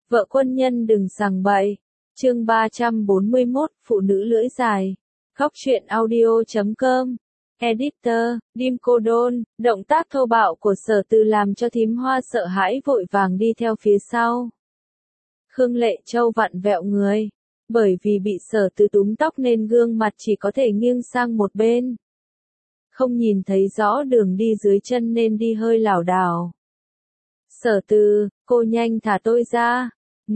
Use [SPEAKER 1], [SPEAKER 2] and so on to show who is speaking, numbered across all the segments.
[SPEAKER 1] Vợ quân nhân đừng sằng bậy. Chương 341, phụ nữ lưỡi dài. Góc truyện audio.com. Editor, Dim Cô Đôn. Động tác thô bạo của Sở Từ làm cho thím Hoa sợ hãi vội vàng đi theo phía sau. Khương Lệ Châu vặn vẹo người. Bởi vì bị Sở Từ túm tóc nên gương mặt chỉ có thể nghiêng sang một bên. Không nhìn thấy rõ đường đi dưới chân nên đi hơi lảo đảo. Sở Từ, cô nhanh thả tôi ra.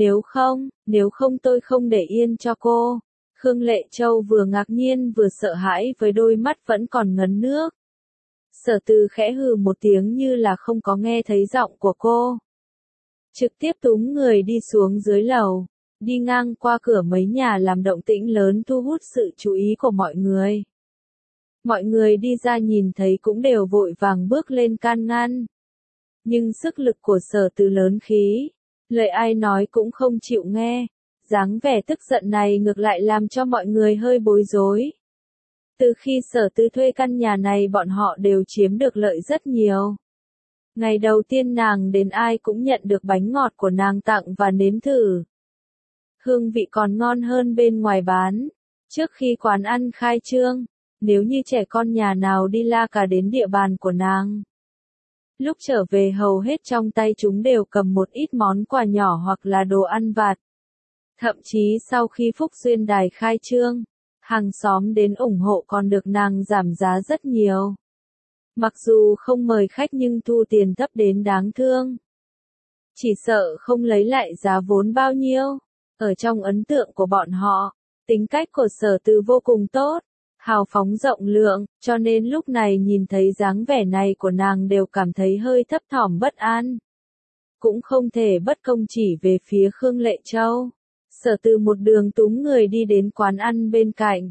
[SPEAKER 1] Nếu không tôi không để yên cho cô. Khương Lệ Châu vừa ngạc nhiên vừa sợ hãi với đôi mắt vẫn còn ngấn nước. Sở Từ khẽ hừ một tiếng như là không có nghe thấy giọng của cô. Trực tiếp túm người đi xuống dưới lầu, đi ngang qua cửa mấy nhà làm động tĩnh lớn thu hút sự chú ý của mọi người. Mọi người đi ra nhìn thấy cũng đều vội vàng bước lên can ngăn. Nhưng sức lực của Sở Từ lớn khí, lời ai nói cũng không chịu nghe, dáng vẻ tức giận này ngược lại làm cho mọi người hơi bối rối. Từ khi Sở Từ thuê căn nhà này bọn họ đều chiếm được lợi rất nhiều. Ngày đầu tiên nàng đến ai cũng nhận được bánh ngọt của nàng tặng và nếm thử. Hương vị còn ngon hơn bên ngoài bán. Trước khi quán ăn khai trương, nếu như trẻ con nhà nào đi la cà đến địa bàn của nàng, lúc trở về hầu hết trong tay chúng đều cầm một ít món quà nhỏ hoặc là đồ ăn vặt. Thậm chí sau khi Phúc Duyên Đài khai trương, hàng xóm đến ủng hộ còn được nàng giảm giá rất nhiều. Mặc dù không mời khách nhưng thu tiền thấp đến đáng thương. Chỉ sợ không lấy lại giá vốn bao nhiêu. Ở trong ấn tượng của bọn họ, tính cách của Sở Từ vô cùng tốt, hào phóng rộng lượng, cho nên lúc này nhìn thấy dáng vẻ này của nàng đều cảm thấy hơi thấp thỏm bất an. Cũng không thể bất công chỉ về phía Khương Lệ Châu. Sở Từ một đường túm người đi đến quán ăn bên cạnh.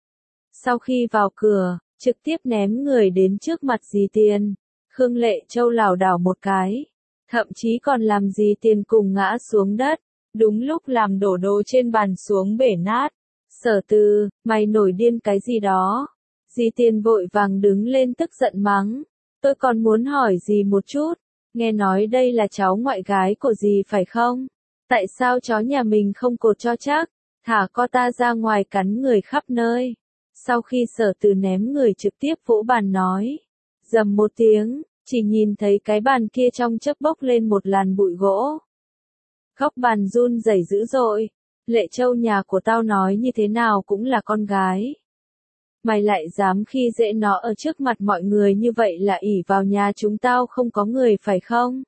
[SPEAKER 1] Sau khi vào cửa, trực tiếp ném người đến trước mặt Dì Tiền. Khương Lệ Châu lảo đảo một cái, thậm chí còn làm Dì Tiền cùng ngã xuống đất. Đúng lúc làm đổ đồ trên bàn xuống bể nát. Sở Từ, mày nổi điên cái gì đó? Dì Tiền vội vàng đứng lên tức giận mắng. Tôi còn muốn hỏi dì một chút. Nghe nói đây là cháu ngoại gái của dì phải không? Tại sao chó nhà mình không cột cho chắc? Thả co ta ra ngoài cắn người khắp nơi. Sau khi Sở Từ ném người trực tiếp vỗ bàn nói. Dầm một tiếng, chỉ nhìn thấy cái bàn kia trong chớp bốc lên một làn bụi gỗ. Góc bàn run rẩy dữ dội. Lệ Châu nhà của tao nói như thế nào cũng là con gái. Mày lại dám khi dễ nó ở trước mặt mọi người như vậy là ỷ vào nhà chúng tao không có người phải không?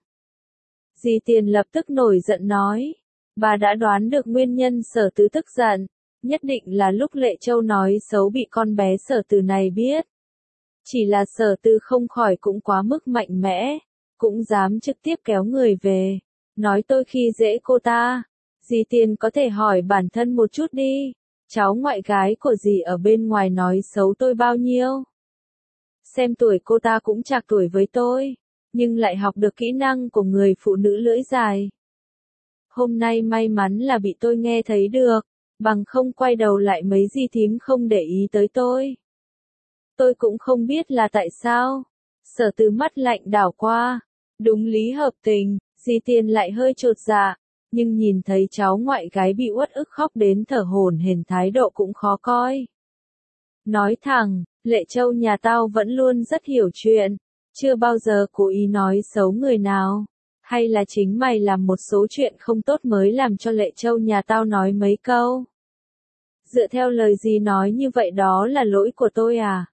[SPEAKER 1] Dì Tiền lập tức nổi giận nói. Bà đã đoán được nguyên nhân Sở Từ tức giận. Nhất định là lúc Lệ Châu nói xấu bị con bé Sở Từ này biết. Chỉ là Sở Từ không khỏi cũng quá mức mạnh mẽ. Cũng dám trực tiếp kéo người về. Nói tôi khi dễ cô ta. Dì Tiền có thể hỏi bản thân một chút đi. Cháu ngoại gái của dì ở bên ngoài nói xấu tôi bao nhiêu? Xem tuổi cô ta cũng trạc tuổi với tôi. Nhưng lại học được kỹ năng của người phụ nữ lưỡi dài. Hôm nay may mắn là bị tôi nghe thấy được. Bằng không quay đầu lại mấy dì thím không để ý tới tôi. Tôi cũng không biết là tại sao. Sở Từ mắt lạnh đảo qua. Đúng lý hợp tình. Dì Tiền lại hơi chột dạ, nhưng nhìn thấy cháu ngoại gái bị uất ức khóc đến thở hổn hển thái độ cũng khó coi. Nói thẳng, Lệ Châu nhà tao vẫn luôn rất hiểu chuyện, chưa bao giờ cố ý nói xấu người nào. Hay là chính mày làm một số chuyện không tốt mới làm cho Lệ Châu nhà tao nói mấy câu. Dựa theo lời gì nói như vậy đó là lỗi của tôi à?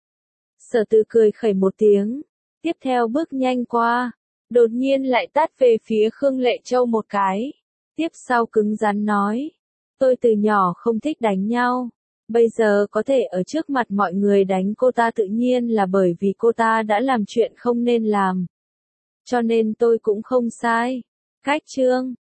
[SPEAKER 1] Sở Từ cười khẩy một tiếng, tiếp theo bước nhanh qua. Đột nhiên lại tát về phía Khương Lệ Châu một cái. Tiếp sau cứng rắn nói. Tôi từ nhỏ không thích đánh nhau. Bây giờ có thể ở trước mặt mọi người đánh cô ta tự nhiên là bởi vì cô ta đã làm chuyện không nên làm. Cho nên tôi cũng không sai. Cách chương.